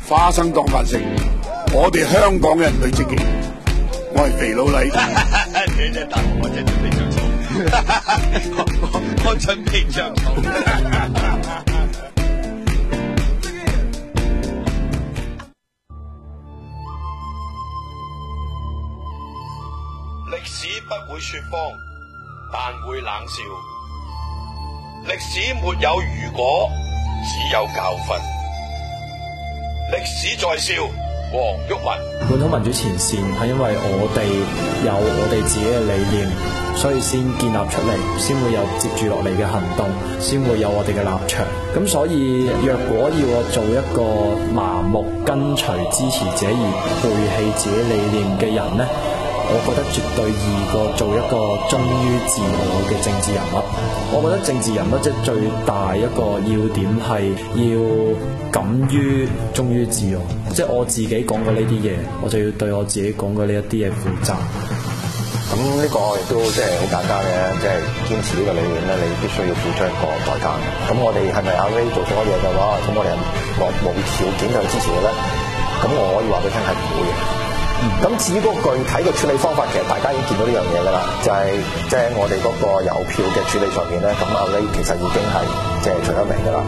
花生當飯食，我哋香港人最積極。我係肥佬黎， 你真係大我真係準備着草，我準備着草。歷史不會說謊，但會冷笑。歷史沒有如果，只有教訓。歷史在笑，黃毓民。 本土民主前線係因為我哋有我哋自己嘅理念，所以先建立出嚟，先會有接住落嚟嘅行動，先會有我哋嘅立場。咁所以若果要我做一個盲目跟隨支持者而背棄自己理念嘅人呢，我覺得絕對易過做一個忠於自我嘅政治人物。我覺得政治人物即係最大一個要點係要敢於忠於自我，即係我自己講過呢啲嘢，我就要對我自己講過呢一啲嘢負責。 咁呢個亦都即係好簡單嘅，即係堅持呢個理念咧，你必須要付出一個代價。咁我哋係咪阿 Ray 做錯嘢嘅話，咁我哋係無條件去支持嘅咧？咁我可以話俾你聽係唔會嘅。咁至於嗰個具體嘅處理方法，其實大家已經見到呢樣嘢㗎啦，就係即係我哋嗰個郵票嘅處理上邊咧，咁阿 Ray 其實已經係即係除咗名㗎啦。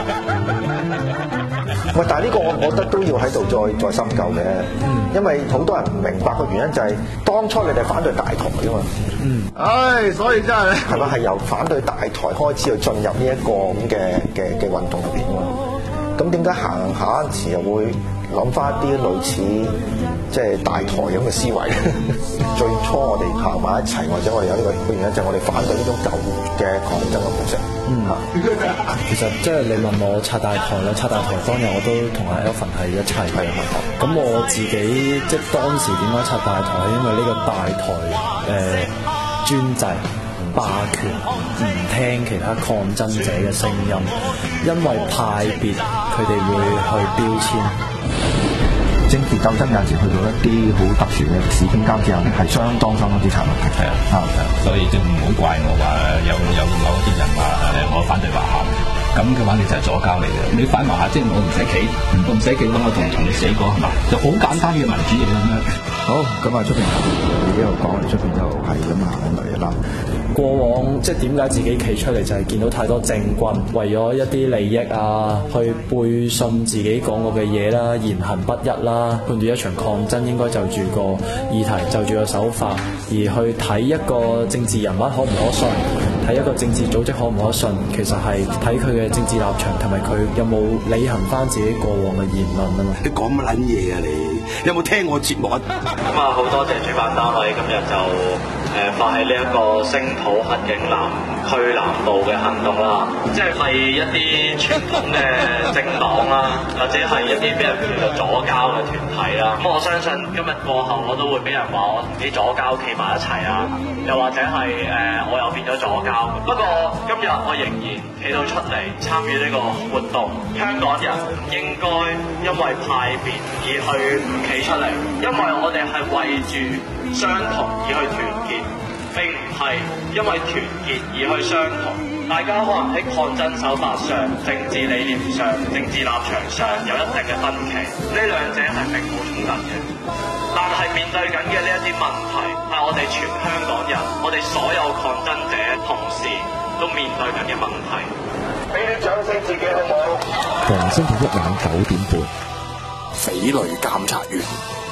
喂，但係呢個我覺得都要喺度再深究嘅，因為好多人唔明白嘅原因就係當初你哋反對大台㗎嘛。 唉，所以真係係咪係由反對大台開始去進入呢一個咁嘅運動入邊㗎嘛？咁點解行下時又會諗翻一啲類似即係大台咁嘅思維？最初我哋行埋一齊，或者我哋有呢個原因，就係我哋反對呢種舊嘅抗爭嘅模式。 其實即係你問我拆大台咧，拆大台當日我都同阿 Alvin 係一齊嘅。咁我自己即係當時點解拆大台，係因為呢個大台專制霸權，唔聽其他抗爭者嘅聲音，因為派別佢哋會去標籤。 政治鬥爭有陣時去到一啲好特殊嘅歷史傾交之後，係相當之殘酷嘅。係啊， 所以即係唔好怪我話有某一啲人話我反對華夏，咁嘅話你就係左膠嚟嘅。你反華夏即係我唔使企，我唔使企，我同你死過係嘛？就好簡單嘅民主嘢咁樣。 好，咁啊出邊你呢度講嚟，出邊就係咁行嚟啦。 過往即係點解自己企出嚟，就係見到太多政棍為咗一啲利益啊，去背信自己講過嘅嘢啦，言行不一啦，判斷一場抗爭應該就住個議題，就住個手法，而去睇一個政治人物可唔可信，睇一個政治組織可唔可信，其實係睇佢嘅政治立場同埋佢有冇履行翻自己過往嘅言論啊嘛。 你講乜撚嘢啊你？有冇聽我節目啊？ 咁啊，好多謝主辦單位今日就發起呢一個聲討黑警南區南部嘅行動啦，即係一啲傳統嘅政黨啦，或者係一啲俾人叫做左膠嘅團體啦。咁我相信今日過後我都會俾人話我同啲左膠企埋一齊啊，又或者係我又變咗左膠。不過今日我仍然企到出嚟參與呢個活動，香港人唔應該因為派別而去唔企出嚟，因為我哋係為住相同而去團結，並唔係因為團結而去相同。大家可能喺抗爭手法上、政治理念上、政治立場上有一定嘅分歧，呢兩者係並冇衝突嘅。但係面對緊嘅呢一啲問題，係我哋全香港人、我哋所有抗爭者同時都面對緊嘅問題。俾啲掌聲自己好唔好？ 逢星期一晚9點半， 匪類監察員。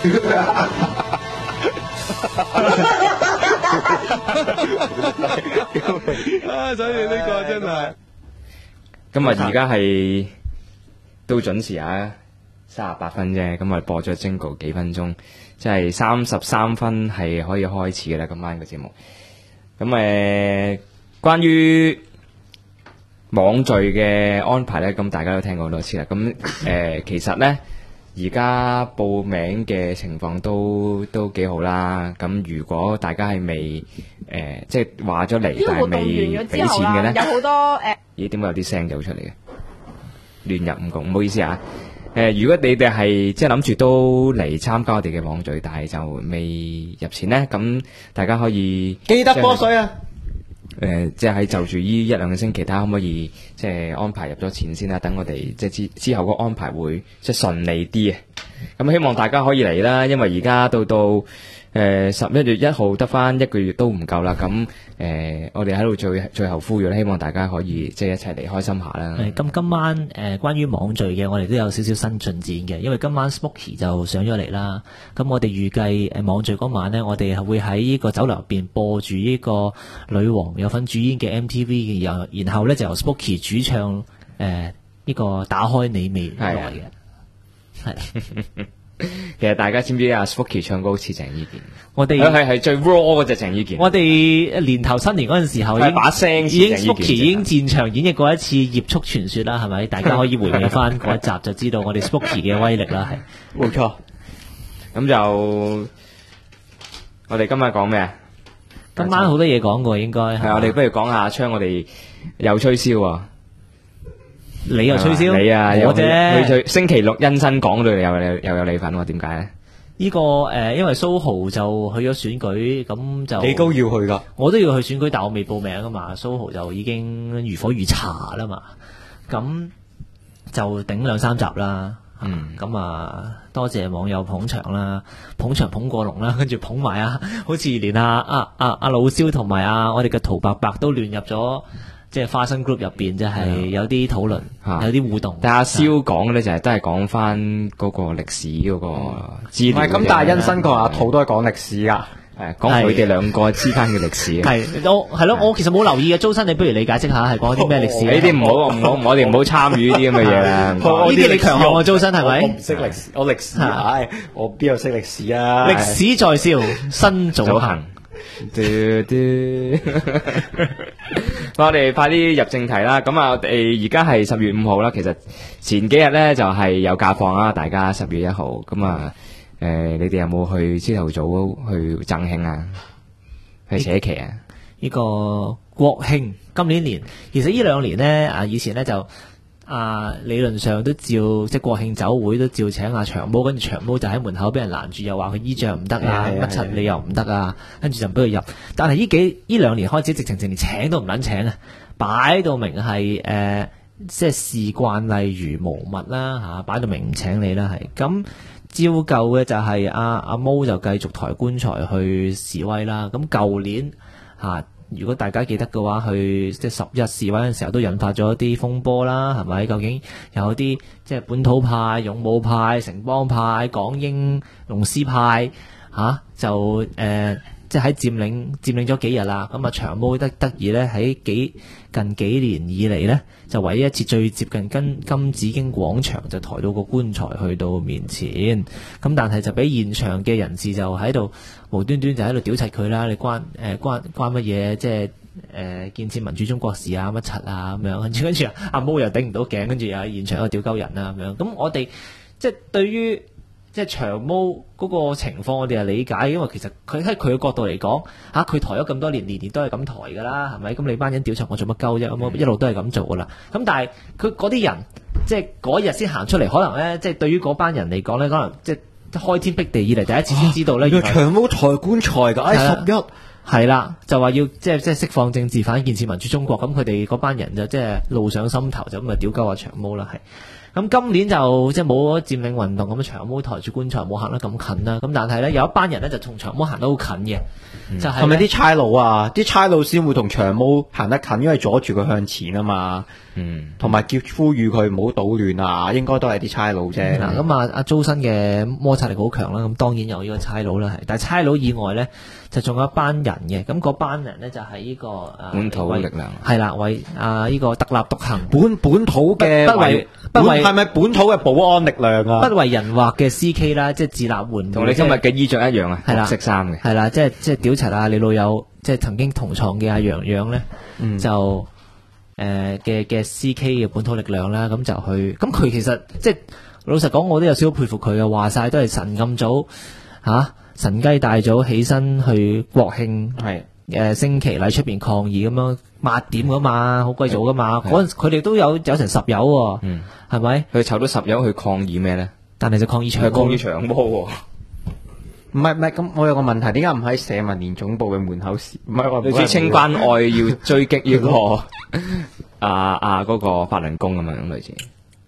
所以呢個真係今日而家係都準時啊，38分啫，咁我播咗 Jingle 幾分鐘，即係33分係可以開始嘅啦。今晚嘅節目，咁關於網聚嘅安排咧，咁大家都聽過好多次啦。咁其實咧，而家報名嘅情況都幾好啦。咁如果大家係未即係話咗嚟，但係未俾錢嘅咧， 有好多咦？點解有啲聲走出嚟嘅？亂入唔講，唔好意思啊。如果你哋係即係諗住都嚟參加我哋嘅網聚，但係就未入錢咧，咁大家可以記得波水啊！ 即係喺就住呢一兩個星期，睇下可唔可以即係安排入咗錢先啦。等我哋即係之後個安排會即係順利啲啊。咁希望大家可以嚟啦，因為而家到11月1號得翻1個月都唔夠啦。咁我哋喺度最後呼籲咧，希望大家可以即係一齊嚟開心下啦。 咁今晚關於網聚嘅，我哋都有少少新進展嘅，因為今晚 Smoky 就上咗嚟啦。咁我哋預計網聚嗰晚呢，我哋係會喺呢個酒樓入邊播住呢個女王有份主演嘅 MTV 嘅，然後呢就由 Smoky 主唱呢個打開你未來嘅，係。 其實大家知唔知阿 Smoky 唱歌好似鄭伊健？ 我哋係最 raw 嗰隻鄭伊健。 我哋年頭新年嗰陣時候， 把聲已經 Smoky 已經戰場演繹過一次《葉速傳說》啦，係咪？大家可以回味翻嗰一集就知道我哋 Smoky 嘅威力啦，係。 冇錯。咁就我哋今日講咩啊？ 今晚好多嘢講過，應該係。 我哋不如講下阿昌，我哋又吹簫啊！ 你又吹簫？ 你啊， 我啫。 星期六欣新講到又有你份喎，點解咧？ 呢個因為蘇豪就去咗選舉，咁就你都要去噶， 我都要去選舉，但我未報名噶嘛。蘇豪就已經如火如茶啦嘛，咁就頂2-3集啦。咁多謝網友捧場啦，捧場捧過龍啦，跟住捧埋好似連阿老蕭同埋我哋嘅陶伯伯都亂入咗。即係花生 group 入邊，即係有啲討論，有啲互動。 但阿蕭講嘅咧就係都係講翻嗰個歷史嗰個資料。 唔係咁，但係欣新同阿陶都係講歷史噶， 講佢哋兩個之間嘅歷史。 係咯，我其實冇留意嘅。周生，你不如你解釋下係講啲咩歷史？ 呢啲唔好，我哋唔好參與呢啲咁嘅嘢啦。 呢啲你強項啊，周生係咪？ 我唔識歷史，我歷史我邊有識歷史啊？ 歷史在笑，新早行。 我哋快啲入正題啦。咁我哋而家係10月5號啦。其實前幾日呢就係有假放啦，大家10月1號。咁你哋有冇去朝頭早去贈慶啊？去扯旗啊？ 呢個國慶今年其實呢2年呢，以前呢就理論上都照即係國慶酒會都照請阿長毛，跟住長毛就喺門口俾人攔住，又話佢衣着唔得乜柒你又唔得啊，跟住就唔俾佢入。但係呢2年開始，直情連請都唔撚請啊，擺到明係即係視慣例如無物啦嚇，擺到明唔請你啦係。咁照舊嘅就係阿毛就繼續抬棺材去示威啦。咁舊年如果大家記得嘅話，去即係10日示威嘅時候都引發咗一啲風波啦，係咪？究竟有啲即係本土派、勇武派、城邦派、港英、龍獅派就即係喺佔領咗幾日啦。咁長毛得意咧，喺近幾年以嚟咧，就唯一一次最接近金紫荊廣場就抬到個棺材去到面前。咁但係就俾現場嘅人士就喺度無端端就喺度屌柒佢啦！你關乜嘢即係建設民主中國事啊乜柒啊咁樣，跟住阿毛又頂唔到頸，跟住又喺現場喺度屌鳩人啊咁樣。咁我哋即係對於即係長毛嗰個情況，我哋係理解，因為其實佢喺佢嘅角度嚟講，佢抬咗咁多年，年年都係咁抬㗎啦，係咪？咁你班人屌柒我做乜鳩啫？咁我一路都係咁做㗎啦。咁但係佢嗰啲人即係嗰日先行出嚟，可能咧即係對於嗰班人嚟講咧，可能即係開天闢地以嚟第一次先知道咧，原來長毛抬棺材㗎，11 係啦，就話要即係釋放政治犯，建設民主中國。咁佢哋嗰班人就即係怒上心頭，就咁啊屌鳩阿長毛啦，係。咁今年就即係冇咗佔領運動，咁長毛抬住棺材冇行得咁近啦。咁但係咧有一班人咧就同長毛行得好近嘅，就係咪啲差佬啊？啲差佬先會同長毛行得近，因為阻住佢向前啊嘛。同埋叫呼籲佢唔好搗亂啊，應該都係啲差佬啫。 嗱，咁阿周身嘅摩擦力好強啦，咁當然有呢個差佬啦，係。但係差佬以外咧，就仲有一班人嘅，咁嗰班人咧就係呢個本土力量， 係啦，為呢個特立獨行， 本土嘅不為係咪本土嘅保安力量啊？ 不為人惑嘅 CK 啦，即係自立門戶， 同你今日嘅衣着一樣啊，白色衫嘅， 係啦，即係屌柒啊！你老友即係曾經同床嘅阿洋洋咧，就嘅 CK 嘅本土力量啦，咁就去，咁佢其實即係老實講，我都有少少佩服佢嘅，話晒都係晨咁早神雞大早起身去國慶升旗禮出邊抗議咁樣8點噶嘛，好鬼早噶嘛，嗰陣佢哋都有成10友喎，係咪？ 佢湊到10友去抗議咩咧？ 但係就抗議長毛， 唔係，咁我有個問題，點解唔喺社民連總部嘅門口試？唔係我類似清關愛要追擊呢個嗰個法輪功咁樣類似。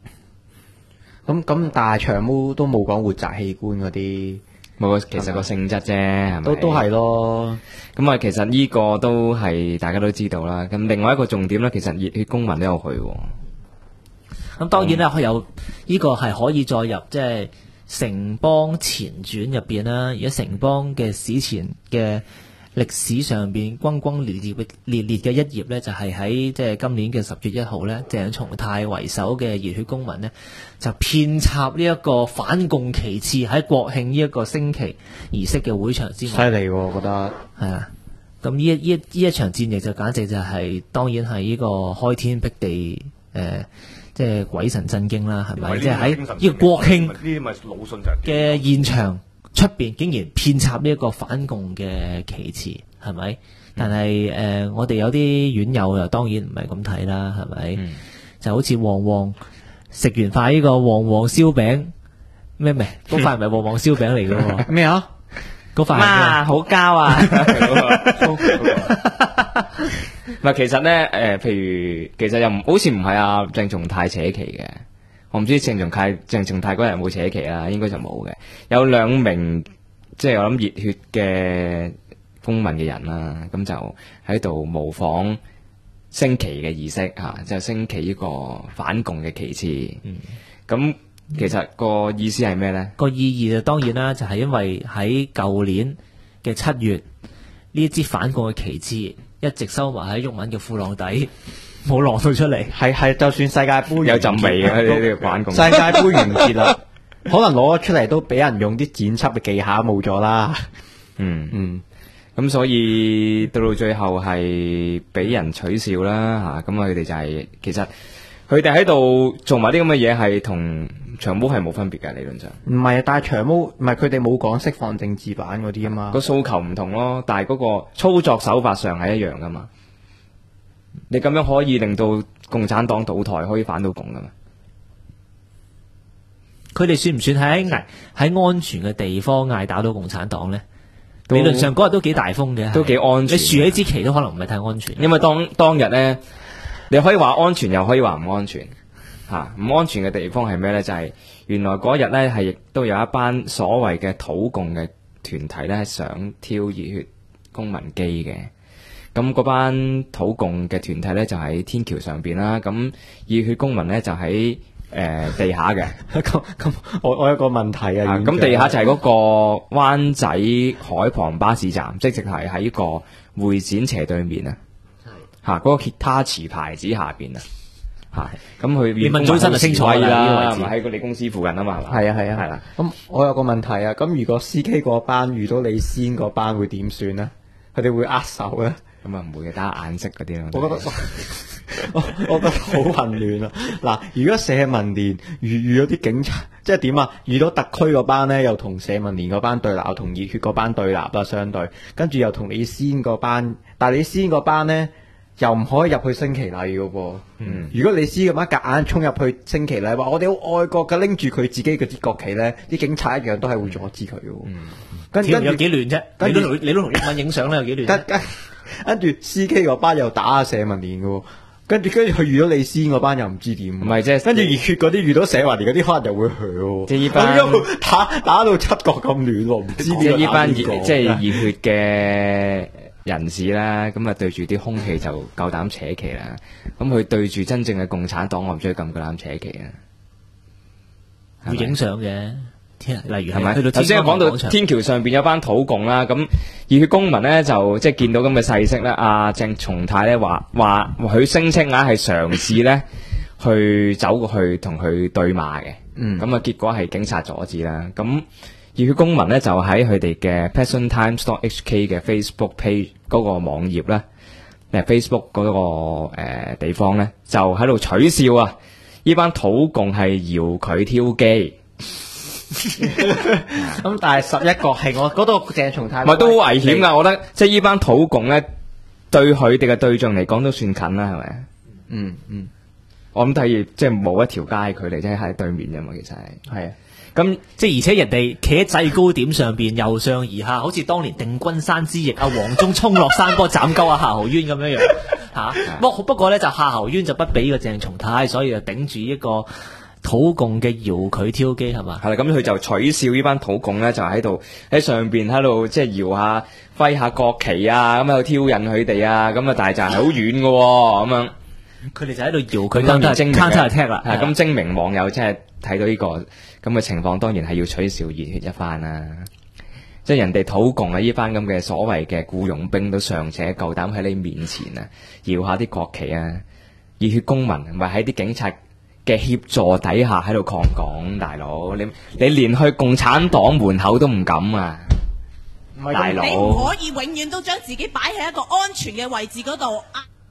咁，但係長毛都冇講活摘器官嗰啲， 冇，其實個性質啫，係咪？ 都係咯。 咁啊，其實呢個都係大家都知道啦。咁另外一個重點咧，其實熱血公民都有去喎。 咁當然咧，有呢個係可以再入即係城邦前傳入邊啦。而家城邦嘅史前嘅歷史上邊轟轟烈烈嘅一頁咧，就係喺即係今年嘅10月1號咧，鄭松泰為首嘅熱血公民呢，就遍插呢一個反共旗幟喺國慶呢一個升旗儀式嘅會場之外。 犀利喎，我覺得係啊。咁呢一場戰役就簡直就係、當然係呢個開天闢地即係鬼神震驚啦，係咪？即係喺呢個國慶嘅現場出邊，竟然遍插呢一個反共嘅旗幟，係咪？但係我哋有啲院友又當然唔係咁睇啦，係咪？就好似旺旺食完塊呢個旺旺燒餅，咩嗰塊唔係旺旺燒餅嚟嘅喎？ 咩啊？ 嗰塊媽好膠啊！唔係，其實咧，譬如其實又好似唔係阿鄭松泰扯旗嘅，我唔知鄭松泰嗰日有冇扯旗啦，應該就冇嘅。有2名即係我諗熱血嘅公民嘅人啦，咁就喺度模仿升旗嘅儀式嚇，就升旗呢個反共嘅旗幟。咁其實個意思係咩咧？ 個意義就當然啦，就係因為喺舊年嘅7月，呢一支反共嘅旗幟一直收埋喺毓民嘅褲浪底，冇攞到出嚟。 係，就算世界盃有陣味嘅呢個反共。 世界盃完結啦，可能攞咗出嚟都俾人用啲剪輯嘅技巧冇咗啦。 咁所以到最後係俾人取笑啦嚇，咁佢哋就係其實佢哋喺度做埋啲咁嘅嘢，係同長毛係冇分別嘅，理論上。 唔係啊，但係長毛唔係佢哋冇講釋放政治版嗰啲啊嘛。 個訴求唔同咯，但係嗰個操作手法上係一樣噶嘛。你咁樣可以令到共產黨倒台，可以反到共噶嘛？ 佢哋算唔算喺安全嘅地方嗌打到共產黨呢？理論上嗰日都幾大風嘅， 都幾安全。 你豎起支旗都可能唔係太安全， 因為當日呢，你可以話安全，又可以話唔安全。唔安全嘅地方係咩呢？就係原來嗰日呢，係亦都有一班所謂嘅土共嘅團體呢，想挑熱血公民機嘅。咁嗰班土共嘅團體呢，就喺天橋上邊啦。咁熱血公民呢，就喺地下嘅。 咁我有個問題啊。 咁地下就係嗰個灣仔海旁巴士站，即係係喺個會展斜對面啊。嗰個吉他池牌子下邊啊。咁佢你問早晨就清楚啦， 係咪喺你公司附近啊嘛？ 係啊，係啦。咁我有個問題啊，咁如果 CK 嗰班遇到你先嗰班會點算呢？佢哋會握手咧？ 咁啊唔會嘅，打眼色嗰啲咯。 我覺得好混亂啊！嗱，如果社民連遇到啲警察，即係點啊？遇到特區嗰班咧，又同社民連嗰班對立，又同熱血嗰班對立啦，相對，跟住又同你先嗰班，但係你先嗰班咧，又唔可以入去升旗禮嘅噃。如果你先嗰班夾硬衝入去升旗禮，話我哋好愛國嘅，拎住佢自己嗰支國旗咧，啲警察一樣都係會阻止佢嘅。跟住有幾亂啫？你都同毓民影相咧，有幾亂？ 跟住 CK 嗰班又打下社民連嘅，跟住佢遇到你先嗰班又唔知點。唔係即係跟住熱血嗰啲遇到社民連嗰啲可能又會響。 即係呢班打到七國咁亂喎，唔知即係呢班即係熱血嘅人士啦，咁啊對住啲空氣就夠膽扯旗啦。咁佢對住真正嘅共產黨，我唔知佢咁夠膽扯旗啊。 會影相嘅。例如係咪？頭先講到天橋上邊有班土共啦，咁熱血公民呢，就即係見到咁嘅勢色咧，阿鄭松泰咧話佢聲稱係嘗試咧去走過去同佢對罵嘅，咁啊結果係警察阻止啦。咁熱血公民咧就喺佢哋嘅 PassionTimes.HK 嘅 Facebook page 嗰個網頁咧，Facebook 嗰個地方咧就喺度取笑啊！呢班土共係搖佢挑機。 咁但係11國慶我嗰度鄭松泰唔係都好危險噶，我覺得即係呢班土共咧對佢哋嘅對象嚟講都算近啦，係咪？ 我諗都係即係冇一條街距離，即係喺對面啫嘛，其實係啊。 咁即係而且人哋企喺制高點上邊由上而下，好似當年定軍山之役黃忠衝落山坡斬鳩夏侯淵咁樣嚇。不過咧就夏侯淵就不俾個鄭松泰，所以就頂住一個土共嘅搖佢挑機係嘛？ 係啦，咁佢就取笑呢班土共咧，就喺度喺上邊喺度即係搖下揮下國旗啊，咁喺度挑釁佢哋啊，咁啊但係就係好遠嘅喎，咁樣佢哋就喺度搖佢， 當然精明嘅踢啦。 咁精明網友即係睇到呢個咁嘅情況，當然係要取笑熱血一番啦。即係人哋土共啊，呢班咁嘅所謂嘅僱傭兵都尚且夠膽喺你面前啊搖下啲國旗啊，熱血公民唔係喺啲警察嘅協助底下喺度抗港，大佬你連去共產黨門口都唔敢啊！大佬， 你唔可以永遠都將自己擺喺一個安全嘅位置嗰度。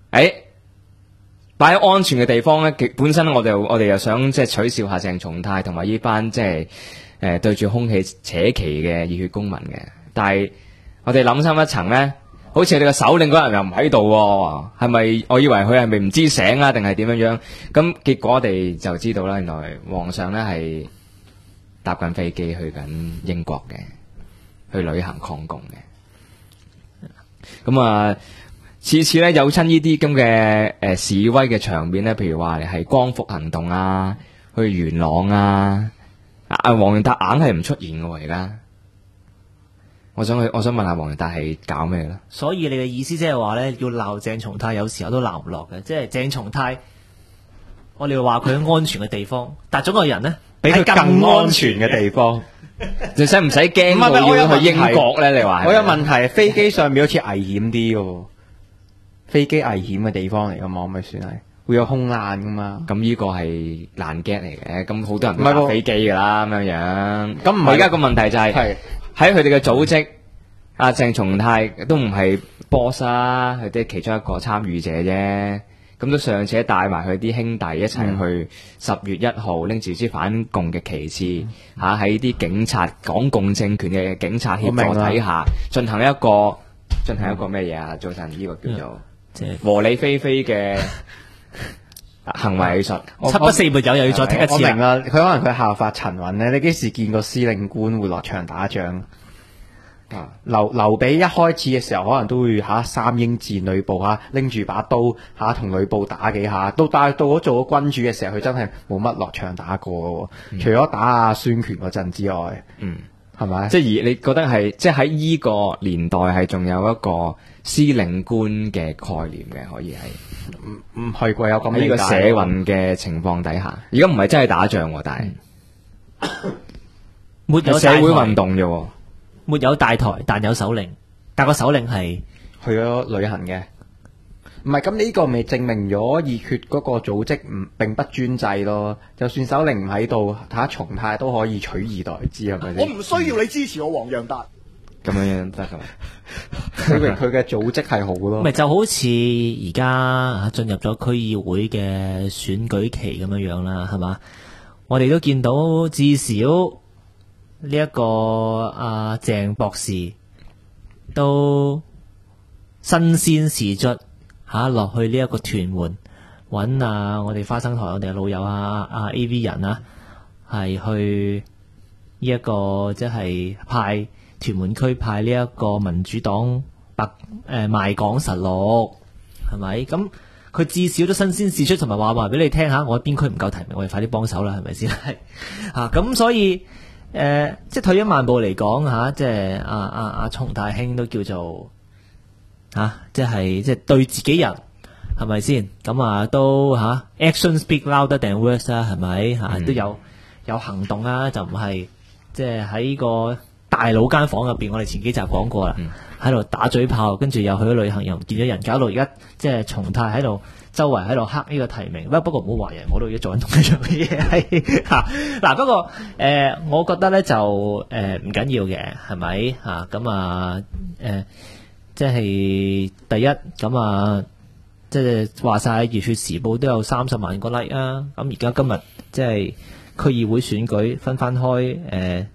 擺喺安全嘅地方咧，本身我哋又想即係取笑下鄭松泰同埋呢班即係對住空氣扯旗嘅熱血公民嘅，但係我哋諗深一層咧，好似你個首領嗰人又唔喺度，係咪？我以為佢係咪唔知醒啊，定係點樣樣？咁結果我哋就知道啦，原來皇上咧係搭緊飛機去緊英國嘅，去旅行抗共嘅。咁啊，次次咧有親呢啲咁嘅示威嘅場面咧，譬如話係光復行動啊，去元朗啊，黃仁達硬係唔出現嘅喎，而家。我想問下黃仁達係搞咩咧？ 所以你嘅意思即係話咧，要鬧鄭松泰，有時候都鬧唔落嘅。即係鄭松泰，我哋話佢喺安全嘅地方，但係總有人咧比佢更安全嘅地方， 你使唔使驚我要去英國咧？你話我有問題，飛機上面好似危險啲嘅，飛機危險嘅地方嚟噶嘛？我咪算係會有空難噶嘛？ 咁呢個係爛 get 嚟嘅，咁好多人都搭飛機噶啦，咁樣樣。咁唔係，而家個問題就係喺佢哋嘅組織，阿鄭松泰都唔係 boss 啊，佢哋其中一個參與者啫。咁都尚且帶埋佢啲兄弟一齊去10月1號拎住支反共嘅旗幟，喺啲警察港共政權嘅警察協助底下進行一個咩嘢啊？早晨呢個叫做和理非非嘅行為藝術， 七不四沒有又要再踢一次。 我明啦，佢可能佢效法陳雲咧。你幾時見過司令官會落場打仗？劉備一開始嘅時候可能都會三英戰呂布拎住把刀同呂布打幾下，但係到咗做咗君主嘅時候，佢真係冇乜落場打過嘅，除咗打阿孫權嗰陣之外，係咪？ 即係而你覺得係即係喺呢個年代係仲有一個司令官嘅概念嘅，可以係唔係貴有咁呢個社運嘅情況底下，而家唔係真係打仗，但係沒有社會運動啫。 沒有大台，但有首領，但個首領係去咗旅行嘅。唔係，咁呢個咪證明咗熱血嗰個組織並不專制咯。就算首領唔喺度，睇下松泰都可以取而代之，係咪先？ 我唔需要你支持我黃洋達， 咁樣得噶嘛？ 證明佢嘅組織係好咯。 咪就好似而家進入咗區議會嘅選舉期咁樣樣啦，係嘛？我哋都見到至少呢一個阿鄭博士都新鮮事出落去呢一個屯門揾我哋花生台我哋嘅老友阿 AV 人係去呢一個即係派屯門區派呢一個民主黨賣港實錄，係咪？咁佢至少都新鮮事出，同埋話俾你聽下，我邊區唔夠提名，我哋快啲幫手啦，係咪先？係咁所以即係退一萬步嚟講即係阿松泰兄都叫做即係對自己人係咪先？咁都action speak louder than words 啦，係咪？都有行動啦，就唔係即係喺個大佬間房入邊，我哋前幾集講過啦，喺度打嘴炮，跟住又去咗旅行，又唔見咗人，搞到而家即係松泰喺度周圍喺度黑呢個提名。不過唔好話人，我都而家做緊同一樣嘅嘢。嗱，不過我覺得咧就唔緊要嘅，係咪咁即係第一咁即係話晒熱血時報都有30萬個 like 啊。咁而家今日即係區議會選舉分開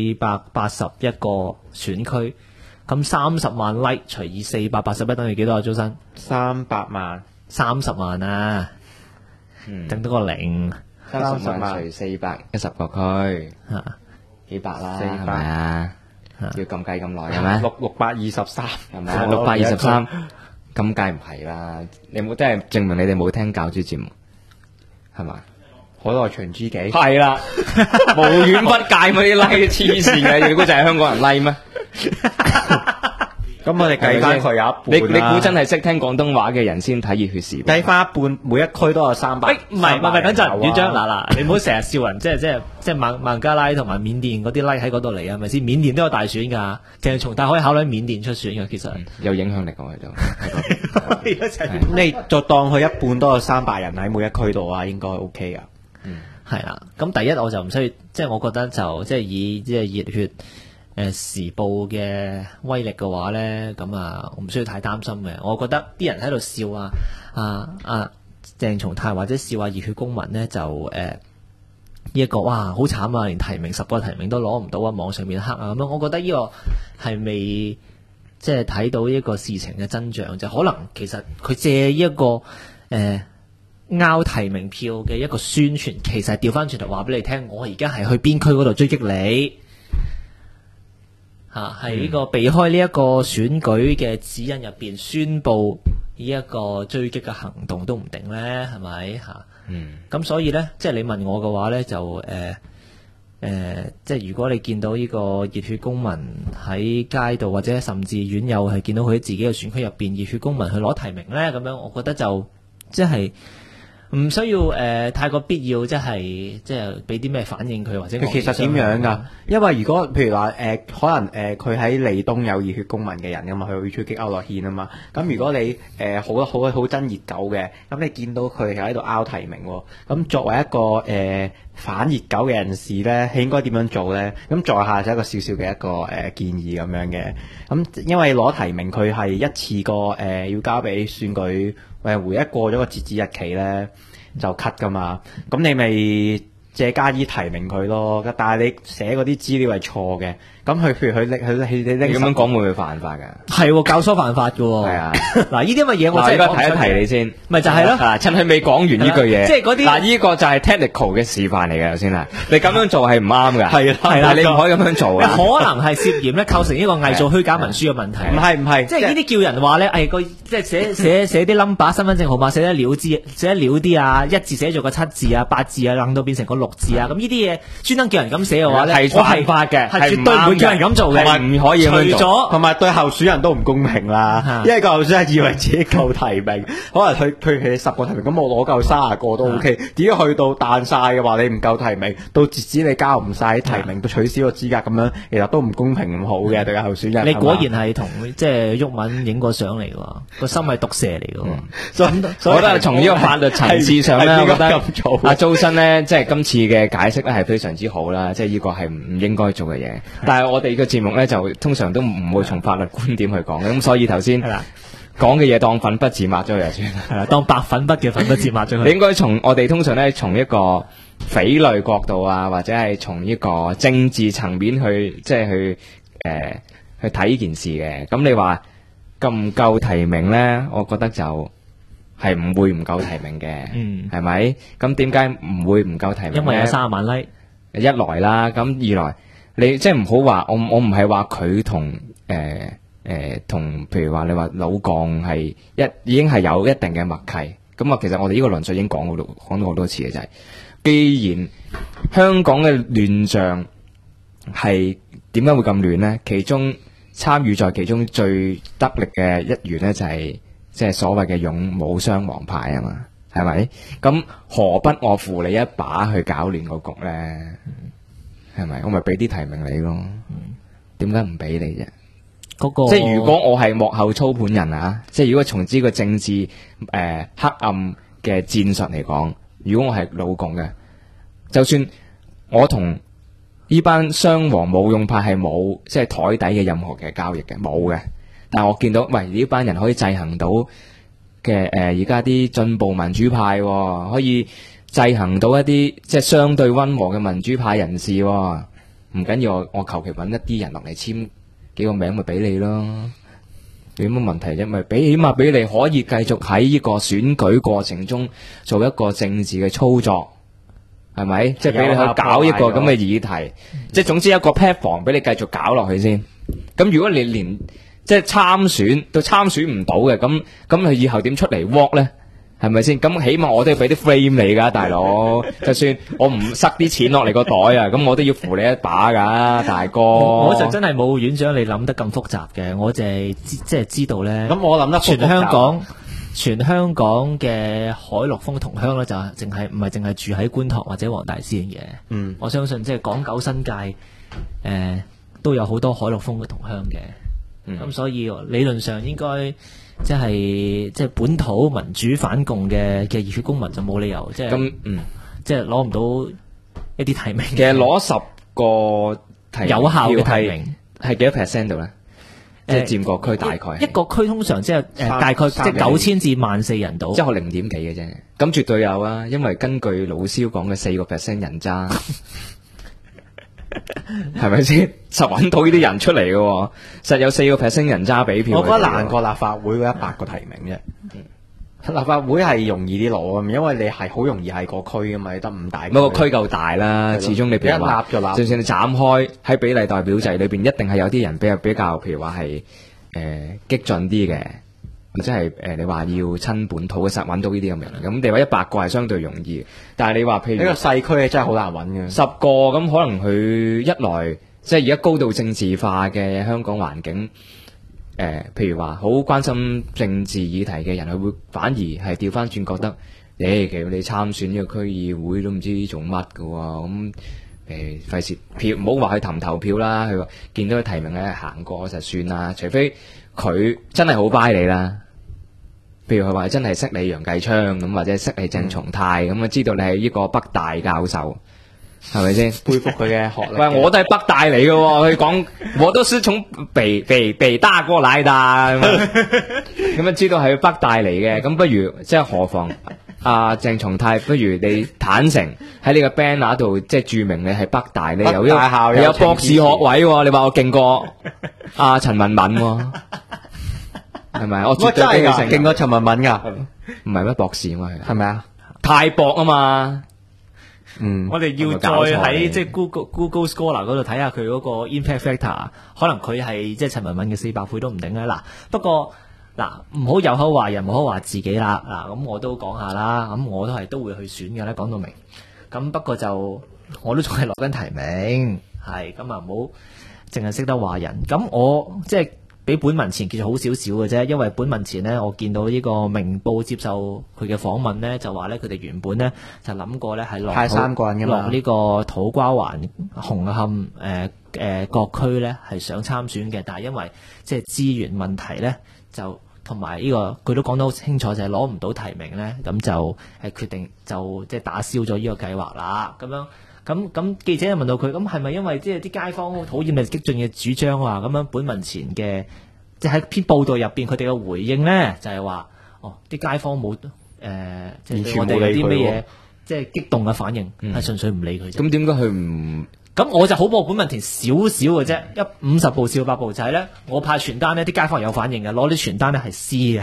481個選區，咁30萬 like 除以481等於幾多啊？周生 300萬， 30萬啊！ 整多個零 30萬除410個區，幾百啦，係咪啊？要咁計咁耐嘅咩 ？623 係咪啊？623咁計唔係啦，你冇真係證明你哋冇聽教主節目，係嘛？ 海內長知己係啦，無遠不屆嗰啲 like 黐線嘅，如果就係香港人 like 咩？ 咁我哋計翻佢有一半， 你估真係識聽廣東話嘅人先睇熱血時報？ 計翻一半，每一區都有300。 唔係，等陣，院長嗱，你唔好成日笑人，即係孟加拉同埋緬甸嗰啲 like 喺嗰度嚟啊，係咪先？緬甸都有大選㗎，鄭松泰可以考慮緬甸出選㗎，其實有影響力㗎， 你就當佢一半都有300人喺每一區度啊，應該 OK 㗎。 係啦，咁第一我就唔需要，即係我覺得就即係以即係熱血時報嘅威力嘅話咧，咁啊，我唔需要太擔心嘅。我覺得啲人喺度笑鄭松泰或者笑熱血公民咧，就呢一個哇好慘啊，連提名10個提名都攞唔到啊，網上面黑啊咁樣。我覺得呢個係未即係睇到一個事情嘅真相，就可能其實佢借一個拗提名票嘅一個宣傳，其實係調翻轉頭話俾你聽，我而家係去邊區嗰度追擊你。係呢個避開呢一個選舉嘅指引入邊宣布呢一個追擊嘅行動都唔定咧，係咪吓？咁所以咧，即係你問我嘅話咧，就即係如果你見到呢個熱血公民喺街度，或者甚至院友係見到佢喺自己嘅選區入邊熱血公民去攞提名咧，咁樣我覺得就即係唔需要太過必要，即係俾啲咩反應佢，或者其實點樣㗎？因為如果譬如話可能佢喺利東有熱血公民嘅人㗎嘛，佢會追擊區諾軒啊嘛。咁如果你好憎熱狗嘅，咁你見到佢喺度拗提名喎，咁作為一個反熱狗嘅人士咧，係應該點樣做咧？咁在下就一個少少嘅一個建議咁樣嘅。咁因為攞提名佢係一次過要交俾選舉唯一過咗個截止日期咧就 cut 噶嘛，咁你咪借加以提名佢咯。但係你寫嗰啲資料係錯嘅，咁佢譬如佢拎咁樣講會唔會犯法㗎？ 係教唆犯法㗎喎。係啊，嗱呢啲咁嘅嘢我真係提一提你先， 咪就係咯。 趁佢未講完呢句嘢， 即係嗰啲嗱呢個就係 technical 嘅示範嚟嘅頭先啦。你咁樣做係唔啱㗎， 係啦， 你唔可以咁樣做啊。 可能係涉嫌咧構成呢個偽造虛假文書嘅問題。 唔係， 即係呢啲叫人話咧，即係寫啲 number 身份證號碼寫得潦啲啊，一字寫做個7字啊、8字啊，楞到變成個6字啊，咁呢啲嘢專登叫人咁寫嘅話咧， 係犯法嘅， 係絕對唔會叫人咁做嘅， 同埋唔可以咁樣做， 同埋對候選人都唔公平啦。因為個候選人以為自己夠提名，可能佢10個提名，咁我攞夠30個都 OK。點解去到彈晒嘅話，你唔夠提名，到截止你交唔晒提名，都取消個資格咁樣，其實都唔公平咁好嘅對個候選人。 你果然係同即係毓民影過相嚟喎，個心係毒蛇嚟嘅。 所以我覺得從呢個法律層次上咧，我覺得阿周生咧，即係今次嘅解釋咧係非常之好啦，即係呢個係唔應該做嘅嘢。但係我哋嘅節目咧就通常都唔會從法律觀點去講嘅，咁所以頭先講嘅嘢當粉筆字抹咗佢就算啦， 係啦，當白粉筆嘅粉筆字抹咗佢。 你應該從我哋通常咧從一個匪類角度啊，或者係從呢個政治層面去即係去睇呢件事嘅。咁你話夠唔夠提名咧？我覺得就係唔會唔夠提名嘅，係咪？咁點解唔會唔夠提名咧？ 因為有30萬 like， 一來啦，咁二來你即係唔好話我唔係話佢同同譬如話你話老降係已經係有一定嘅默契。咁啊，其實我哋呢個論述已經講到好多次嘅，就係既然香港嘅亂象係點解會咁亂呢？其中參與在其中最得力嘅一員呢，就係即係所謂嘅勇武雙王派啊嘛，係咪？咁何不我扶你一把去搞亂個局呢？係咪？我咪俾啲提名你咯。點解唔俾你啫？即係如果我係幕後操盤人啊，即係如果從呢個政治黑暗嘅戰術嚟講，如果我係老共嘅，就算我同呢班雙王武勇派係冇即係台底嘅任何嘅交易嘅，冇嘅。但係我見到喂呢班人可以制衡到嘅而家啲進步民主派，可以制衡到一啲即係相對溫和嘅民主派人士，唔緊要，我求其揾一啲人落嚟簽幾個名咪俾你咯。 有乜問題啫？咪起碼俾你可以繼續喺呢個選舉過程中做一個政治嘅操作，係咪？即係俾你去搞一個咁嘅議題，即係總之一個 platform 俾你繼續搞落去先。咁如果你連即係參選都參選唔到嘅，咁佢以後點出嚟 work 咧？係咪先？咁起碼我都要俾啲 frame 你噶，大佬。就算我唔塞啲錢落你個袋啊，咁我都要扶你一把噶，大哥。 我就真係冇院長你諗得咁複雜嘅，我就係即係知道咧。 咁我諗得全香港嘅海陸豐同鄉咧，就淨係唔係淨係住喺觀塘或者黃大仙嘅。我相信即係港九新界，都有好多海陸豐嘅同鄉嘅。咁所以理論上應該。即係本土民主反共嘅熱血公民就冇理由即係即係攞唔到一啲提名。 其實攞10個有效嘅提名係幾多 percent 度咧？即係佔個區大概一個區通常即係大概即係9000至14000人度， 即係0點幾嘅啫。咁絕對有啊，因為根據老蕭講嘅4個%人渣。係咪先？實揾到呢啲人出嚟嘅，實有4個%人渣俾票。 我覺得難過立法會嗰100個提名啫。立法會係容易啲攞啊，因為你係好容易係個區噶嘛，你得5大區。 個區夠大啦，始終你譬如話，就算你斬開喺比例代表制裏邊，一定係有啲人比較，譬如話係激進啲嘅。或者係你話要親本土嘅實揾到呢啲咁樣，咁你話100個係相對容易，但係你話譬如呢個細區真係好難揾嘅 ，10個咁可能佢一來即係而家高度政治化嘅香港環境，譬如話好關心政治議題嘅人，佢會反而係調翻轉覺得，其實你參選呢個區議會都唔知做乜㗎喎，咁費事票，唔好話去投票啦，佢話見到佢提名咧行過就算啦，除非佢真係好 buy 你啦，譬如佢話真係識你楊繼昌咁，或者識你鄭松泰咁啊，知道你係呢個北大教授，係咪先？ 佩服佢嘅學歷。 喂，我都係北大嚟嘅，佢講我都是從北大過來的，咁啊知道係北大嚟嘅，咁不如即係何妨？鄭松泰，不如你坦誠喺你個 banner 度，即係註明你係北大，你有博士學位，你話我勁過陳文敏，係咪？我絕對勁過陳文敏噶， 唔係咩博士嘛？ 係咪啊？ 太博啊嘛！ 我哋要再喺即係 Google Scholar 嗰度睇下佢嗰個 impact factor，可能佢係即係陳文敏嘅400倍都唔定啦。嗱，不過。唔好有口話人，唔好話自己啦。咁我都講下啦。咁我都會去選嘅咧，講到明。咁不過就我都仲係攞緊提名，係咁啊，唔好淨係識得話人。咁我即係比本民前其實好少少嘅啫，因為本民前呢，我見到呢個明報接受佢嘅訪問呢，就話呢，佢哋原本呢就諗過呢係落3個人㗎嘛，落呢個土瓜灣、紅磡各區呢係想參選嘅，但係因為即係資源問題呢，就同埋呢個佢都講得好清楚，就係攞唔到提名咧，咁就決定就即係打消咗呢個計劃啦。咁樣咁記者就問到佢，咁係咪因為即係啲街坊好討厭你激進嘅主張啊？咁樣本民前嘅即係喺篇報道入邊，佢哋嘅回應咧就係話，啲街坊冇即係對我哋有啲咩嘢即係激動嘅反應，係純粹唔理佢啫。 咁點解佢唔？ 咁我就好過本民前少少嘅啫，50步笑百步，就係咧，我派傳單呢啲街坊有反應嘅，攞啲傳單咧係撕嘅。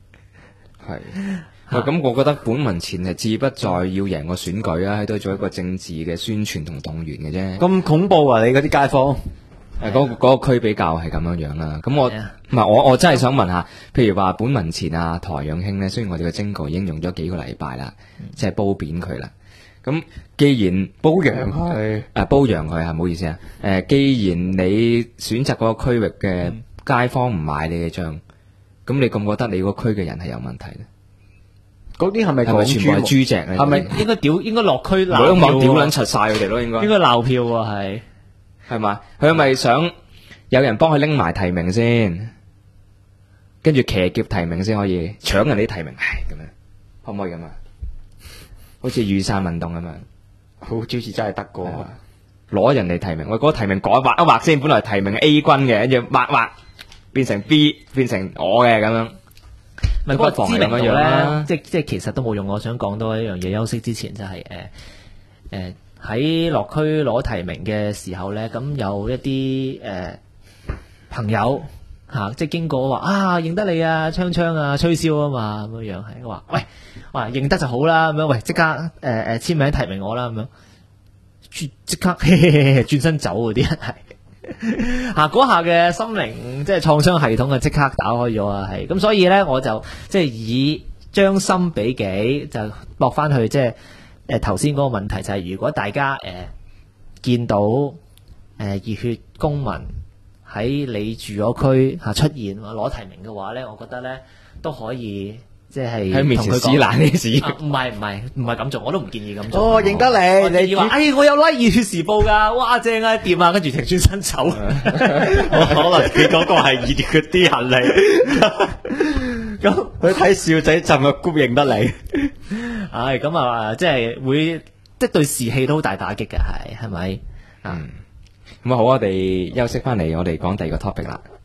係，咁我覺得本民前係志不在要贏個選舉啊，喺度做一個政治嘅宣傳同動員嘅啫。 咁恐怖啊！你嗰啲街坊， 嗰個區比較係咁樣啦。咁我真係想問下，譬如話本民前台仰興咧，雖然我哋嘅徵稿已經用咗幾個禮拜啦，即係褒貶佢啦。咁既然褒揚佢，褒揚佢係唔好意思啊。既然你選擇嗰個區域嘅街坊唔買你嘅帳，咁你覺唔覺得你個區嘅人係有問題咧？ 嗰啲係咪全部係豬隻咧？ 係咪應該落區鬧票？ 兩網屌撚柒晒佢哋咯，應該鬧票喎， 係嘛？佢係咪想有人幫佢拎埋提名先，跟住騎劫提名先可以搶人哋啲提名？咁樣可唔可以咁啊？好似雨傘運動咁樣， 好似真係得過攞人哋提名。我嗰個提名改劃一劃先，本來提名 A 軍嘅，跟住劃變成 B， 變成我嘅咁樣。 不過知名度咧，即係其實都冇用。我想講多一樣嘢，休息之前就係喺落區攞提名嘅時候咧，咁有一啲朋友即係經過話啊認得你啊，昌昌啊，吹簫啊嘛咁樣係話喂，哇認得就好啦咁樣，喂即刻簽名提名我啦咁樣，即刻轉身走嗰啲人係嗰下嘅心靈即係創傷系統啊即刻打開咗啊係，咁所以咧我就即係以將心比己就落翻去即係頭先嗰個問題就係如果大家見到熱血公民喺你住嗰區出現攞提名嘅話咧，我覺得咧都可以即係喺面前撕爛呢啲事。 唔係咁做，我都唔建議咁做。 認得你話我有 like 熱血時報㗎，哇正啊掂啊，跟住停轉身走。 可能你嗰個係熱血啲人嚟，咁佢睇笑仔浸嘅 group 認得你。 咁啊，即係會即係對士氣都好大打擊嘅，係咪？ 咁好，我哋休息翻嚟，我哋講第二個 topic 啦。